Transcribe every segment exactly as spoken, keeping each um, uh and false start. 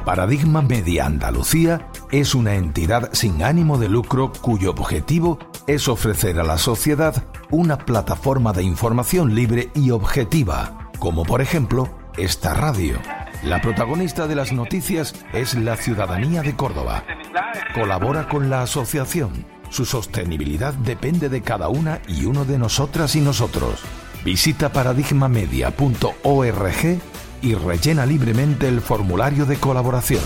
Paradigma Media Andalucía es una entidad sin ánimo de lucro cuyo objetivo es ofrecer a la sociedad una plataforma de información libre y objetiva, como por ejemplo esta radio. La protagonista de las noticias es la ciudadanía de Córdoba. Colabora con la asociación. Su sostenibilidad depende de cada una y uno de nosotras y nosotros. Visita paradigma media punto org y rellena libremente el formulario de colaboración.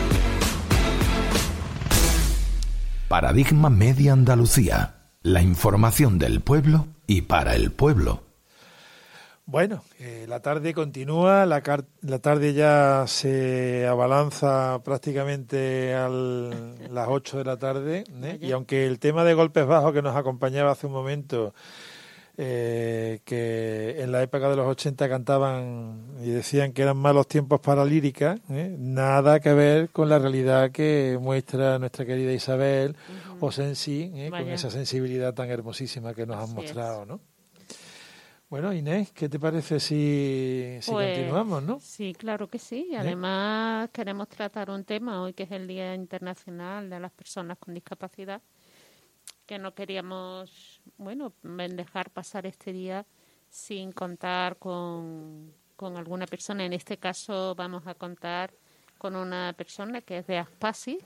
Paradigma Media Andalucía. La información del pueblo y para el pueblo. Bueno, eh, la tarde continúa, la, car- la tarde ya se abalanza prácticamente a las ocho de la tarde, ¿eh? Y aunque el tema de golpes bajos que nos acompañaba hace un momento, eh, que en la época de los ochenta cantaban y decían que eran malos tiempos para lírica, ¿eh? Nada que ver con la realidad que muestra nuestra querida Isabel uh-huh. Osensi, ¿eh? Con esa sensibilidad tan hermosísima que nos han mostrado, es. ¿no? Bueno, Inés, ¿qué te parece si, si pues, continuamos, no? Sí, claro que sí. Además, ¿Eh? queremos tratar un tema hoy que es el Día Internacional de las Personas con Discapacidad, que no queríamos, bueno, dejar pasar este día sin contar con, con alguna persona. En este caso vamos a contar con una persona que es de Aspasi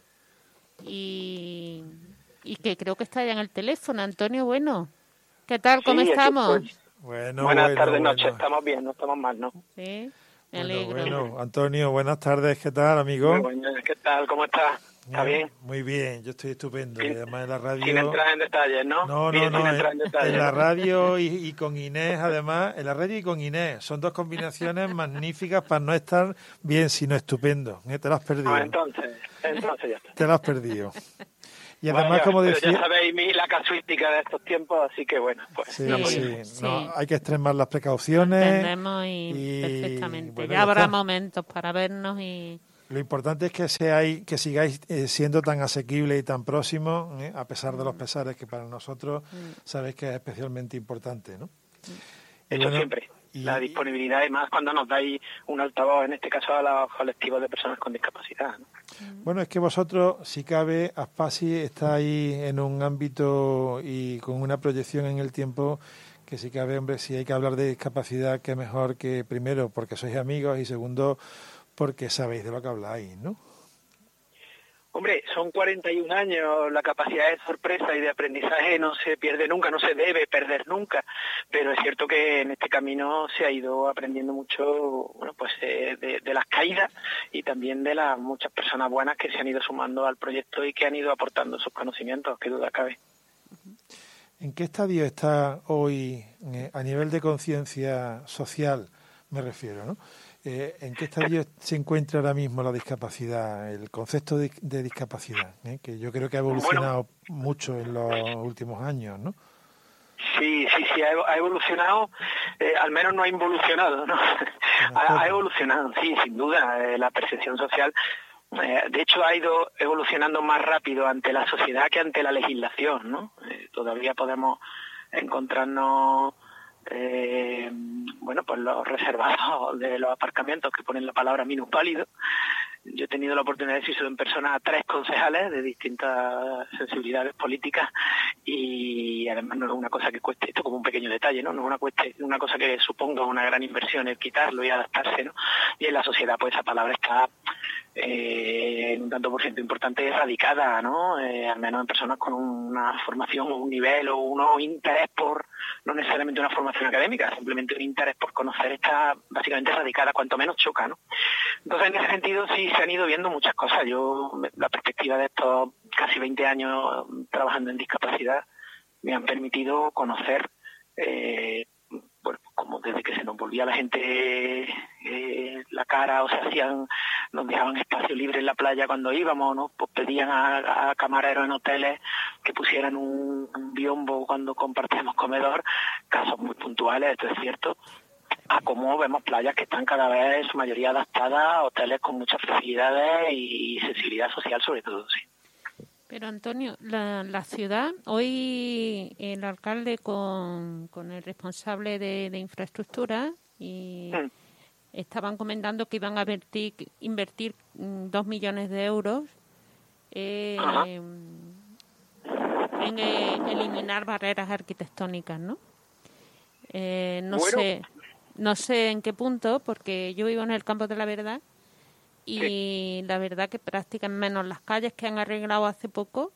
y, y que creo que está ya en el teléfono. Antonio, bueno, ¿qué tal? ¿Cómo sí, estamos? Bueno, buenas bueno, tardes, bueno. noches, estamos bien, no estamos mal, ¿no? Sí, me bueno, alegro. Bueno, Antonio, buenas tardes, ¿qué tal, amigo? Muy buenas, ¿qué tal? ¿Cómo estás? ¿Está bien? bien? Muy bien, yo estoy estupendo. Sin, y además en la radio... sin entrar en detalles, ¿no? No, bien, no, no, en, en, en la radio y, y con Inés, además, en la radio y con Inés, son dos combinaciones magníficas para no estar bien, sino estupendo. ¿eh? Te lo has perdido. Ah, entonces, entonces ya está. Te lo has perdido. Y además, bueno, como decía... ya sabéis mi, la casuística de estos tiempos, así que bueno, pues... Sí, no sí, sí. No, hay que extremar las precauciones. Entendemos y, y perfectamente. Bueno, ya habrá está. momentos para vernos y... Lo importante es que seáis, que sigáis eh, siendo tan asequibles y tan próximos, ¿eh? a pesar de los pesares que para nosotros mm. sabéis que es especialmente importante, ¿no? Eso bueno, siempre. Y, la disponibilidad y más cuando nos dais un altavoz, en este caso a los colectivos de personas con discapacidad, ¿no? Bueno, es que vosotros, si cabe, Aspasi está ahí en un ámbito y con una proyección en el tiempo que si cabe, hombre, si hay que hablar de discapacidad, que mejor que primero porque sois amigos y segundo porque sabéis de lo que habláis, ¿no? Hombre, son cuarenta y un años, la capacidad de sorpresa y de aprendizaje no se pierde nunca, no se debe perder nunca, pero es cierto que en este camino se ha ido aprendiendo mucho, bueno, pues eh, de, de las caídas y también de las muchas personas buenas que se han ido sumando al proyecto y que han ido aportando sus conocimientos, qué duda cabe. ¿En qué estadio está hoy, eh, a nivel de conciencia social, me refiero, ¿no? Eh, ¿En qué estadio se encuentra ahora mismo la discapacidad, el concepto de, de discapacidad, eh? que yo creo que ha evolucionado bueno, mucho en los últimos años, ¿no? Sí, sí, sí, ha evolucionado, eh, al menos no ha involucionado, ¿no? ha, ha evolucionado, sí, sin duda, eh, la percepción social, eh, de hecho ha ido evolucionando más rápido ante la sociedad que ante la legislación, ¿no? Eh, todavía podemos encontrarnos... Eh, bueno, pues los reservados de los aparcamientos que ponen la palabra minusválido. Yo he tenido la oportunidad de decirlo en persona a tres concejales de distintas sensibilidades políticas y además no es una cosa que cueste, esto como un pequeño detalle, ¿no? No es una, cueste, una cosa que suponga una gran inversión el quitarlo y adaptarse, ¿no? Y en la sociedad pues esa palabra está eh, en un tanto por ciento importante erradicada, ¿no? Eh, al menos en personas con una formación o un nivel o un interés por, no necesariamente una formación académica, simplemente un interés por conocer está básicamente erradicada, cuanto menos choca, ¿no? Entonces en ese sentido sí se han ido viendo muchas cosas. Yo, la perspectiva de estos casi veinte años trabajando en discapacidad me han permitido conocer eh, bueno, como desde que se nos volvía la gente eh, la cara o se hacían, nos dejaban espacio libre en la playa cuando íbamos, ¿no? Pues pedían a, a camareros en hoteles que pusieran un, un biombo cuando compartíamos comedor, casos muy puntuales, esto es cierto, a cómo vemos playas que están cada vez en su mayoría adaptadas a hoteles con muchas facilidades y sensibilidad social sobre todo, sí. Pero Antonio, la, la ciudad, hoy el alcalde con, con el responsable de, de infraestructura y, estaban comentando que iban a invertir, invertir dos millones de euros eh, en eh, eliminar barreras arquitectónicas, ¿no? Eh, no bueno. sé, no sé en qué punto, porque yo vivo en el Campo de la Verdad y sí. La verdad que prácticamente menos las calles que han arreglado hace poco,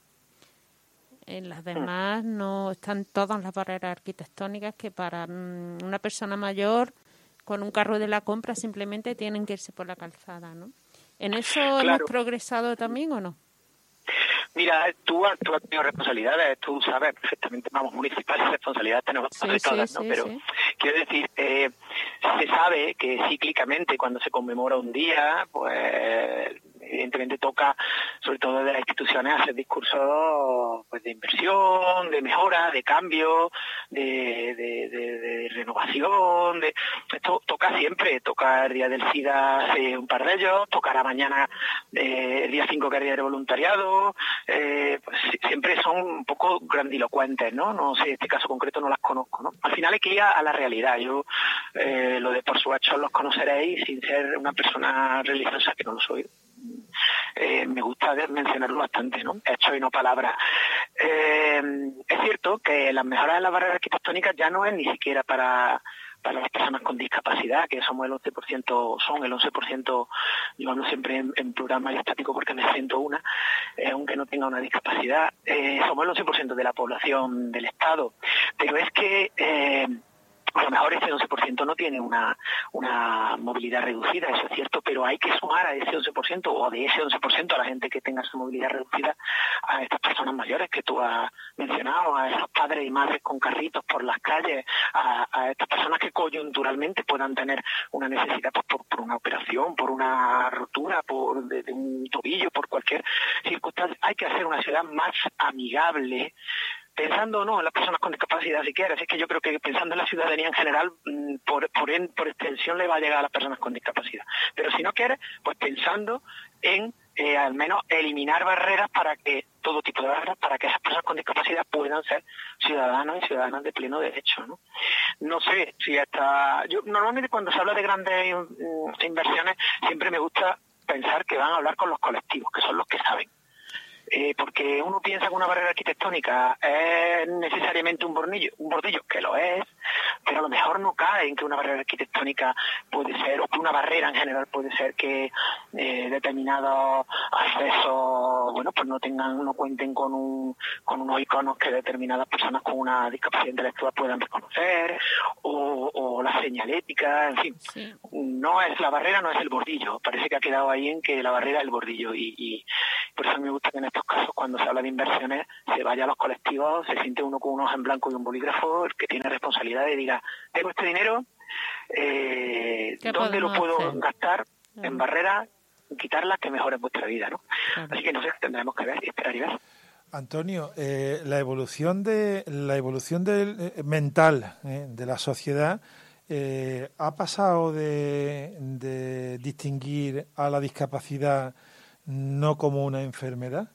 en las demás no están todas las barreras arquitectónicas que para mm, una persona mayor con un carro de la compra simplemente tienen que irse por la calzada, ¿no? ¿En eso claro. hemos progresado también o no? Mira, tú, tú has tenido responsabilidades, tú sabes perfectamente, vamos, municipales responsabilidades tenemos sí, todas, sí, ¿no? Sí, Pero sí. quiero decir, eh, se sabe que cíclicamente cuando se conmemora un día, pues evidentemente toca, sobre todo de las instituciones, hacer discursos pues de inversión, de mejora, de cambio, de, de, de, de renovación, de esto toca siempre, toca el día del SIDA hace un par de ellos, tocará mañana eh, el día cinco que es el día del voluntariado, eh, pues siempre son un poco grandilocuentes, ¿no? No sé, este caso concreto no las conozco, ¿no? Al final hay que ir a, a la realidad. Yo eh, lo de por sus hechos los conoceréis sin ser una persona religiosa, que no lo soy. Eh, me gusta mencionarlo bastante, ¿no? Hechos y no palabras. Eh, es cierto que las mejoras de las barreras arquitectónicas ya no es ni siquiera para para las personas con discapacidad, que somos el once por ciento, son el once por ciento, yo hablo siempre en, en plural majestático porque me siento una, eh, aunque no tenga una discapacidad, eh, somos el once por ciento de la población del Estado. Pero es que eh, a lo mejor ese once por ciento no tiene una, una movilidad reducida, eso es cierto, pero hay que sumar a ese once por ciento o de ese once por ciento a la gente que tenga su movilidad reducida, a estas personas mayores que tú has mencionado, a esos padres y madres con carritos por las calles, a, a estas personas que coyunturalmente puedan tener una necesidad pues, por, por una operación, por una rotura, por de, de un tobillo, por cualquier circunstancia. Hay que hacer una ciudad más amigable, pensando no en las personas con discapacidad siquiera, es que yo creo que pensando en la ciudadanía en general, por, por, en, por extensión le va a llegar a las personas con discapacidad. Pero si no quieres, pues pensando en eh, al menos eliminar barreras para que, todo tipo de barreras, para que esas personas con discapacidad puedan ser ciudadanos y ciudadanas de pleno derecho, ¿no? No sé si hasta... Yo normalmente cuando se habla de grandes mm, inversiones siempre me gusta pensar que van a hablar con los colectivos, que son los que saben. Eh, porque uno piensa que una barrera arquitectónica es necesariamente un bordillo, un bordillo, que lo es, pero a lo mejor no cae en que una barrera arquitectónica puede ser, o que una barrera en general puede ser que eh, determinados accesos, bueno, pues no tengan, no cuenten con un, con unos iconos que determinadas personas con una discapacidad intelectual puedan reconocer, o, o la señalética, en fin. Sí. No es la barrera, no es el bordillo. Parece que ha quedado ahí en que la barrera es el bordillo, y, y por eso me gusta que en estos casos, cuando se habla de inversiones, se vaya a los colectivos, se siente uno con unos en blanco y un bolígrafo, el que tiene responsabilidad y diga, tengo este dinero, eh, ¿dónde lo puedo hacer? gastar? Uh-huh. En barreras, quitarlas, que mejore vuestra vida, ¿no? Uh-huh. Así que no sé, tendremos que ver y esperar y ver. Antonio, eh, la evolución de la evolución del, eh, mental eh, de la sociedad eh, ha pasado de, de distinguir a la discapacidad no como una enfermedad.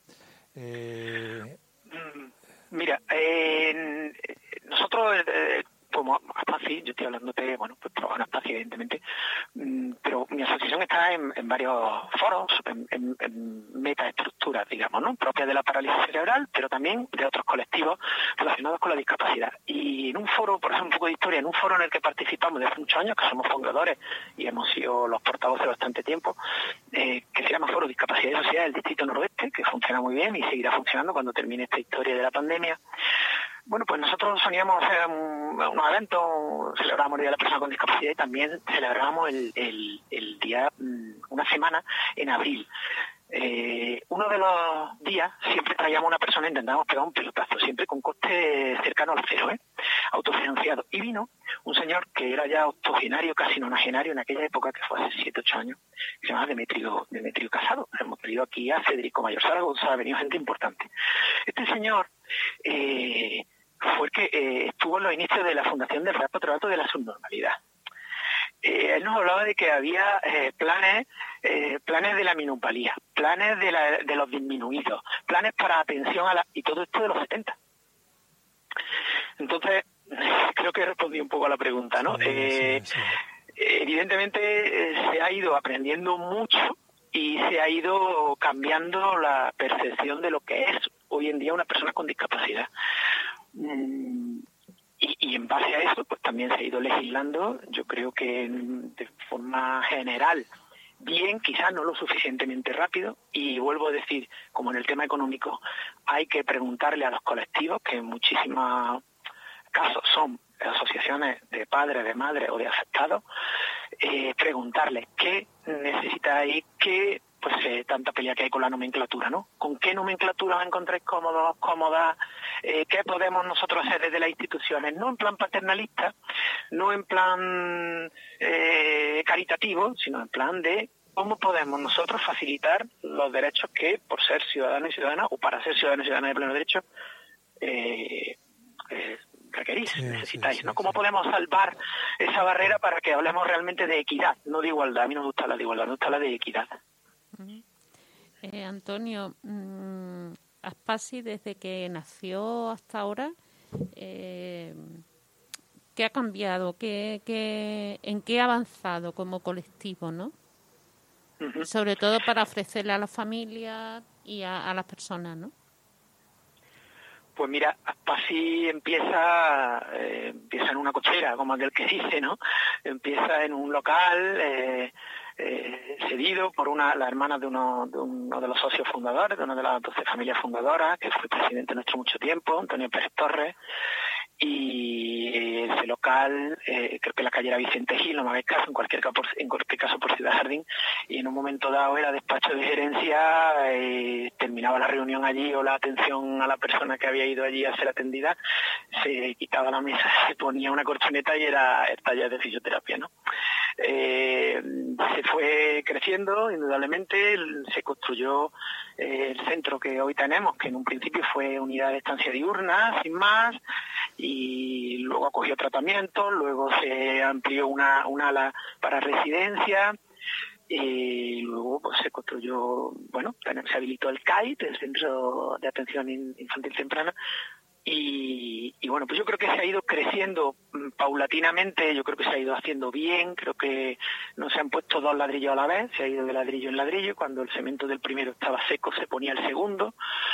Eh... Mira, eh, nosotros eh, como Aspaci, yo estoy hablándote, bueno, pues trabajo en Aspaci, evidentemente, pero mi asociación está en, en varios foros, en, en, en metaestructuras, digamos, ¿no? Propias de la parálisis cerebral, pero también de otros colectivos relacionados con la discapacidad. Y en un foro, por ejemplo, un poco de historia, en un foro en el que participamos desde hace muchos años, que somos fundadores y hemos sido los portavoces bastante tiempo, eh, que se llama Foro Discapacidad y Sociedad del Distrito Noroeste, que funciona muy bien y seguirá funcionando cuando termine esta historia de la pandemia. Bueno, pues nosotros soníamos hacer un, unos eventos, celebramos el Día de la Persona con Discapacidad y también celebramos el, el, el día, una semana en abril. Eh, uno de los días siempre traíamos una persona, intentábamos pegar un pelotazo, siempre con coste cercano al cero, ¿eh? autofinanciado. Y vino un señor que era ya octogenario, casi nonagenario en aquella época, que fue hace siete, ocho años, que se llama Demetrio, Demetrio Casado. Hemos traído aquí a Federico Mayor Zaragoza, ha venido gente importante. Este señor eh, fue el que eh, estuvo en los inicios de la fundación del Real Patronato de la Subnormalidad. Eh, él nos hablaba de que había eh, planes eh, planes de la minusvalía, planes de, la, de los disminuidos, planes para atención a la... y todo esto de los setenta. Entonces, creo que respondí un poco a la pregunta, ¿no? Sí, eh, sí, sí. evidentemente eh, se ha ido aprendiendo mucho y se ha ido cambiando la percepción de lo que es hoy en día una persona con discapacidad. Mm, y, y en base a eso, pues también se ha ido legislando, yo creo que de forma general, bien, quizás no lo suficientemente rápido, y vuelvo a decir, como en el tema económico, hay que preguntarle a los colectivos, que en muchísimos casos son asociaciones de padres, de madres o de afectados, eh, preguntarles qué necesitáis, qué, pues eh, tanta pelea que hay con la nomenclatura, ¿no? ¿Con qué nomenclatura os encontráis cómodos, cómodas? Eh, ¿Qué podemos nosotros hacer desde las instituciones? No en plan paternalista, no en plan eh, caritativo, sino en plan de cómo podemos nosotros facilitar los derechos que, por ser ciudadanos y ciudadanas, o para ser ciudadanos y ciudadanas de pleno derecho, eh, eh, requerís, sí, necesitáis, sí, ¿no? Sí, ¿Cómo sí. podemos salvar esa barrera para que hablemos realmente de equidad, no de igualdad? A mí no me gusta la de igualdad, me gusta la de equidad. Eh, Antonio, mmm, Aspasi, desde que nació hasta ahora, eh, ¿qué ha cambiado? ¿Qué, qué, ¿En qué ha avanzado como colectivo, no? Uh-huh. Sobre todo para ofrecerle a las familias y a, a las personas, ¿no? Pues mira, Aspasi empieza eh, empieza en una cochera, como aquel que dice, ¿no? Empieza en un local eh, eh, cedido por una la hermana de uno, de uno de los socios fundadores, de una de las doce familias fundadoras, que fue presidente nuestro mucho tiempo, Antonio Pérez Torres. Y ese local, eh, creo que la calle era Vicente Gil, no me hagáis caso, en cualquier, caso, en cualquier caso por Ciudad Jardín, y en un momento dado era despacho de gerencia, eh, terminaba la reunión allí o la atención a la persona que había ido allí a ser atendida, se quitaba la mesa, se ponía una colchoneta y era el taller de fisioterapia, ¿no? Eh, se fue creciendo, indudablemente, se construyó eh, el centro que hoy tenemos, que en un principio fue unidad de estancia diurna, sin más, y luego acogió tratamiento, luego se amplió una, una ala para residencia, y luego pues se construyó, bueno, se habilitó el C A I T, el Centro de Atención Infantil Temprana, y, y bueno, pues yo creo que se ha ido creciendo paulatinamente, yo creo que se ha ido haciendo bien, creo que no se han puesto dos ladrillos a la vez, se ha ido de ladrillo en ladrillo, cuando el cemento del primero estaba seco se ponía el segundo.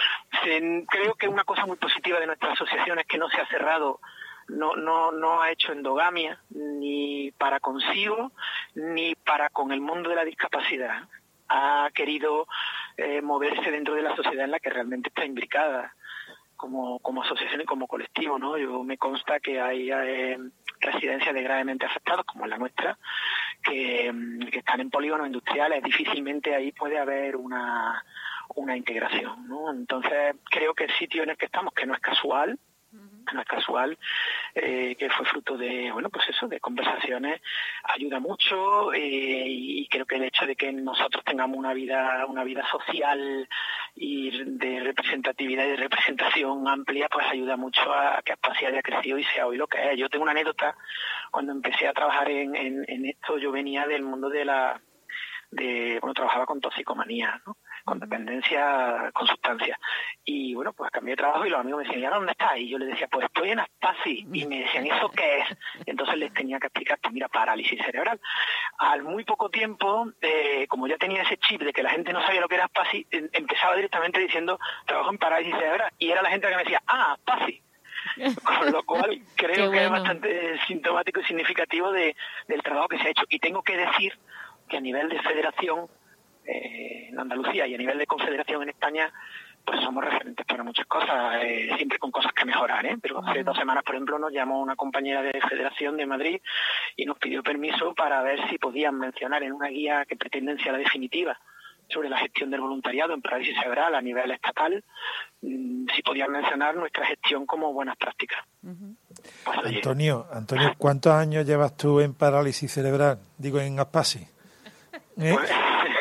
Se, creo que una cosa muy positiva de nuestra asociación es que no se ha cerrado, no, no, no ha hecho endogamia, ni para consigo, ni para con el mundo de la discapacidad. Ha querido eh, moverse dentro de la sociedad en la que realmente está imbricada, como como asociación y como colectivo, ¿no? Yo me consta que hay eh, residencias de gravemente afectados, como la nuestra, que, que están en polígonos industriales. Difícilmente ahí puede haber una, una integración, ¿no? Entonces, creo que el sitio en el que estamos, que no es casual, no es casual, eh, que fue fruto de, bueno, pues eso, de conversaciones, ayuda mucho, eh, y creo que el hecho de que nosotros tengamos una vida, una vida social y de representatividad y de representación amplia, pues ayuda mucho a que Aspasi haya crecido y sea hoy lo que es. Yo tengo una anécdota, cuando empecé a trabajar en, en, en esto, yo venía del mundo de la, de, bueno, trabajaba con toxicomanía, ¿no? Con dependencia, con sustancias. Y bueno, pues cambié de trabajo y los amigos me decían, ¿y ahora dónde estás? Y yo les decía, pues estoy en Aspasi. Y me decían, ¿eso qué es? Y entonces les tenía que explicar, pues mira, parálisis cerebral. Al muy poco tiempo, eh, como ya tenía ese chip de que la gente no sabía lo que era Aspasi, eh, empezaba directamente diciendo, trabajo en parálisis cerebral. Y era la gente que me decía, ah, Aspasi. Con lo cual creo bueno. que es bastante sintomático y significativo de, del trabajo que se ha hecho. Y tengo que decir que a nivel de federación, eh, en Andalucía y a nivel de confederación en España, pues somos referentes para muchas cosas, eh, siempre con cosas que mejorar, ¿eh? Pero hace dos semanas, por ejemplo, nos llamó una compañera de Federación de Madrid y nos pidió permiso para ver si podían mencionar en una guía que pretenden ser la definitiva sobre la gestión del voluntariado en parálisis cerebral a nivel estatal, mmm, si podían mencionar nuestra gestión como buenas prácticas. Uh-huh. Pues, Antonio, Antonio, ¿cuántos años llevas tú en parálisis cerebral? Digo, en Aspasi. ¿Eh? Pues,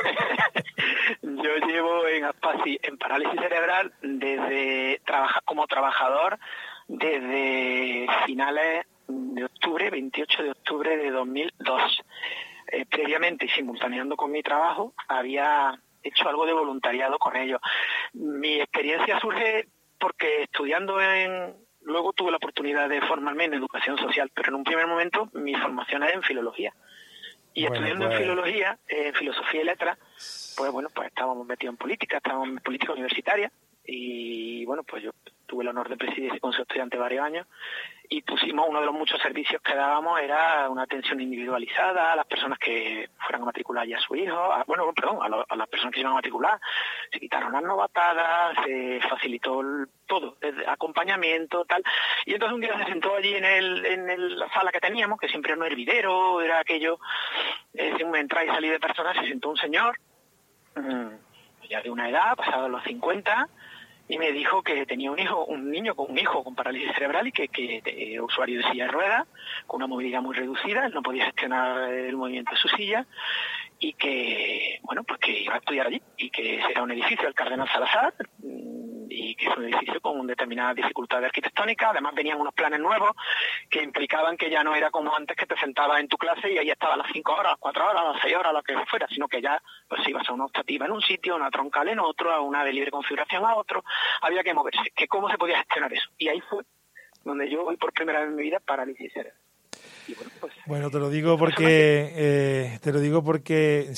yo llevo en Aspasi en parálisis cerebral desde trabajar como trabajador desde finales de octubre, veintiocho de octubre de dos mil dos. Eh, previamente y simultaneando con mi trabajo había hecho algo de voluntariado con ellos. Mi experiencia surge porque estudiando en... Luego tuve la oportunidad de formarme en educación social, pero en un primer momento mi formación era en filología. Y bueno, estudiando pues... en filología, en eh, filosofía y letras, pues bueno, pues estábamos metidos en política, estábamos en política universitaria, y bueno, pues yo tuve el honor de presidir ese consejo estudiante varios años, y pusimos, uno de los muchos servicios que dábamos era una atención individualizada a las personas que fueran a matricular ya a su hijo, a, bueno, perdón, a, lo, a las personas que se iban a matricular. Se quitaron las novatadas, se facilitó el, todo, desde acompañamiento, tal. Y entonces un día se sentó allí en el en el, la sala que teníamos, que siempre era un hervidero, era aquello, eh, según entrar y salir de personas, se sentó un señor, mmm, ya de una edad, pasado los cincuenta, y me dijo que tenía un hijo, un niño con un hijo con parálisis cerebral y que, que era usuario de silla de ruedas, con una movilidad muy reducida, él no podía gestionar el movimiento de su silla, y que, bueno, pues que iba a estudiar allí, y que era un edificio del Cardenal Salazar, y que es un edificio con determinadas dificultades arquitectónicas. Además venían unos planes nuevos que implicaban que ya no era como antes, que te sentabas en tu clase y ahí estabas las cinco horas, las cuatro horas, las seis horas, lo que fuera, sino que ya pues ibas a una optativa en un sitio, una troncal en otro, a una de libre configuración a otro, había que moverse, que cómo se podía gestionar eso. Y ahí fue donde yo, hoy por primera vez en mi vida, parálisis cerebral. Bueno, pues, bueno, te lo digo porque eh, te lo digo porque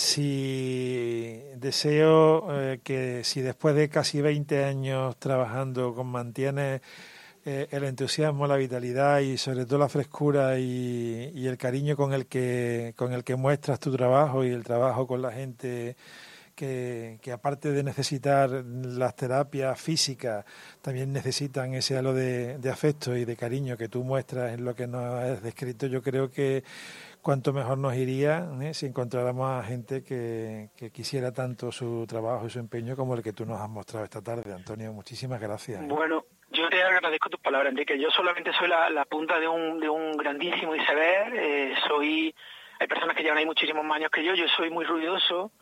si deseo eh, que si después de casi veinte años trabajando con mantienes eh, el entusiasmo, la vitalidad y sobre todo la frescura y, y el cariño con el que con el que muestras tu trabajo y el trabajo con la gente que, que aparte de necesitar las terapias físicas, también necesitan ese halo de, de afecto y de cariño que tú muestras en lo que nos has descrito. Yo creo que cuanto mejor nos iría ¿eh? si encontráramos a gente que, que quisiera tanto su trabajo y su empeño como el que tú nos has mostrado esta tarde, Antonio. Muchísimas gracias. ¿eh? Bueno, yo te agradezco tus palabras, Enrique. Yo solamente soy la, la punta de un, de un grandísimo iceberg. Eh, soy, hay personas que llevan ahí muchísimos más años que yo. Yo soy muy ruidoso.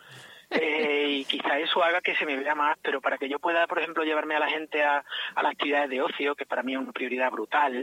Eh, y quizá eso haga que se me vea más, pero para que yo pueda, por ejemplo, llevarme a la gente a, a las actividades de ocio, que para mí es una prioridad brutal,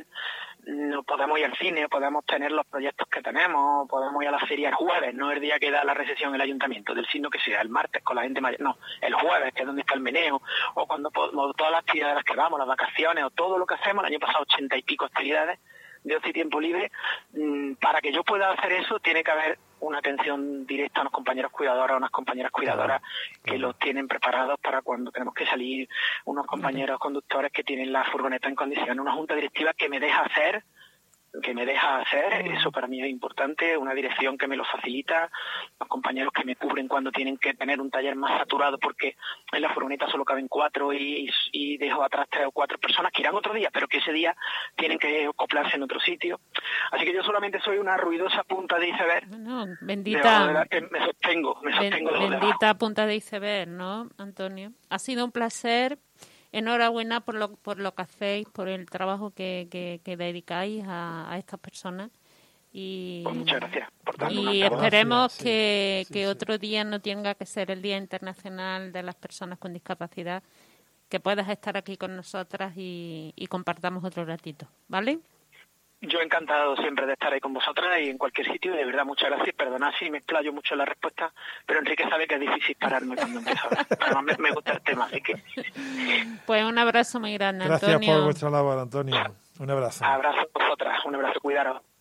no podemos ir al cine, podemos tener los proyectos que tenemos, podemos ir a la feria el jueves, no el día que da la recesión el ayuntamiento, del signo que sea, el martes con la gente mayor, no, el jueves, que es donde está el meneo, o cuando o todas las actividades a las que vamos, las vacaciones, o todo lo que hacemos, el año pasado ochenta y pico actividades de ocio y tiempo libre. Para que yo pueda hacer eso tiene que haber una atención directa a unos compañeros cuidadores, a unas compañeras cuidadoras que los tienen preparados para cuando tenemos que salir, unos compañeros conductores que tienen la furgoneta en condiciones, una junta directiva que me deja hacer, que me deja hacer, eso para mí es importante, una dirección que me lo facilita, los compañeros que me cubren cuando tienen que tener un taller más saturado porque en la furgoneta solo caben cuatro y, y dejo atrás tres o cuatro personas que irán otro día, pero que ese día tienen que acoplarse en otro sitio. Así que yo solamente soy una ruidosa punta de iceberg. No, bendita. De la que me sostengo, me sostengo ben, bendita punta de iceberg, ¿no, Antonio? Ha sido un placer. Enhorabuena por lo por lo que hacéis, por el trabajo que, que, que dedicáis a, a estas personas. Y, pues muchas gracias. Por y esperemos gracias, que, sí, que sí, otro sí. día no tenga que ser el Día Internacional de las Personas con Discapacidad, que puedas estar aquí con nosotras y, y compartamos otro ratito, ¿vale? Yo encantado siempre de estar ahí con vosotras y en cualquier sitio, y de verdad muchas gracias. Perdonad si me explayo mucho en la respuesta, pero Enrique sabe que es difícil pararme cuando empiezo a hablar. Además me, me gusta el tema, así que... Pues un abrazo muy grande, Gracias Antonio. por vuestra labor, Antonio. Un abrazo. Abrazo a vosotras, un abrazo, cuidaros.